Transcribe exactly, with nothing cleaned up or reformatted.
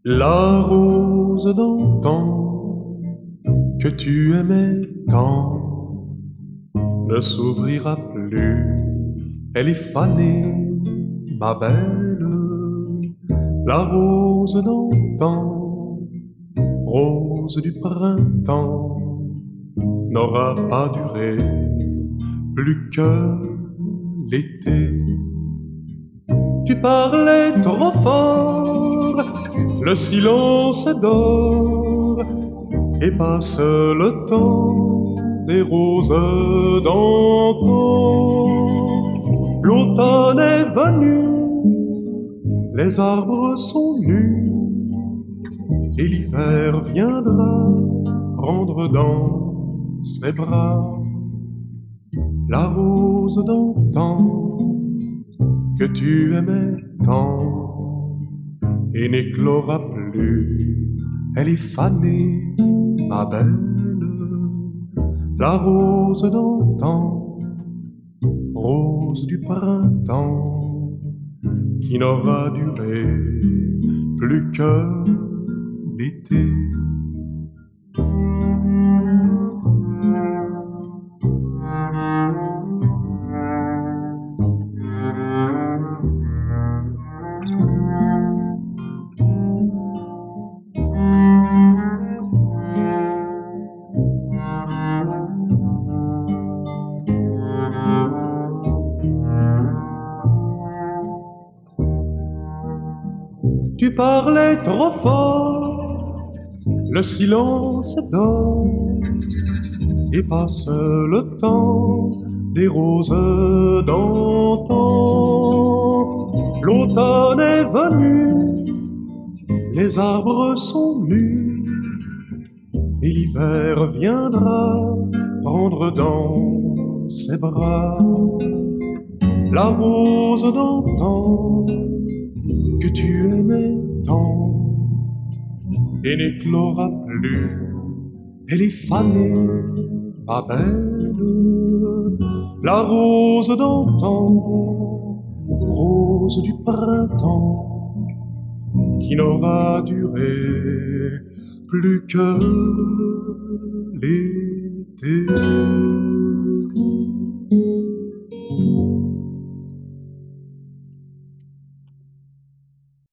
La rose d'antan que tu aimais tant ne s'ouvrira plus, elle est fanée, ma belle. La rose d'antan, rose du printemps, n'aura pas duré plus que l'été. Tu parlais trop fort, le silence dort et passe le temps des roses d'antan. L'automne est venu, les arbres sont nus et l'hiver viendra prendre dans ses bras la rose d'antan que tu aimais tant et n'éclora plus, elle est fanée, ma belle. La rose d'antan, rose du printemps, qui n'aura duré plus que l'été. Tu parlais trop fort, le silence dort et passe le temps des roses d'antan. L'automne est venu, les arbres sont nus et l'hiver viendra prendre dans ses bras la rose d'antan que tu aimais tant et n'éclora plus, elle est fanée, ma belle. La rose d'antan, rose du printemps, qui n'aura duré plus que l'été.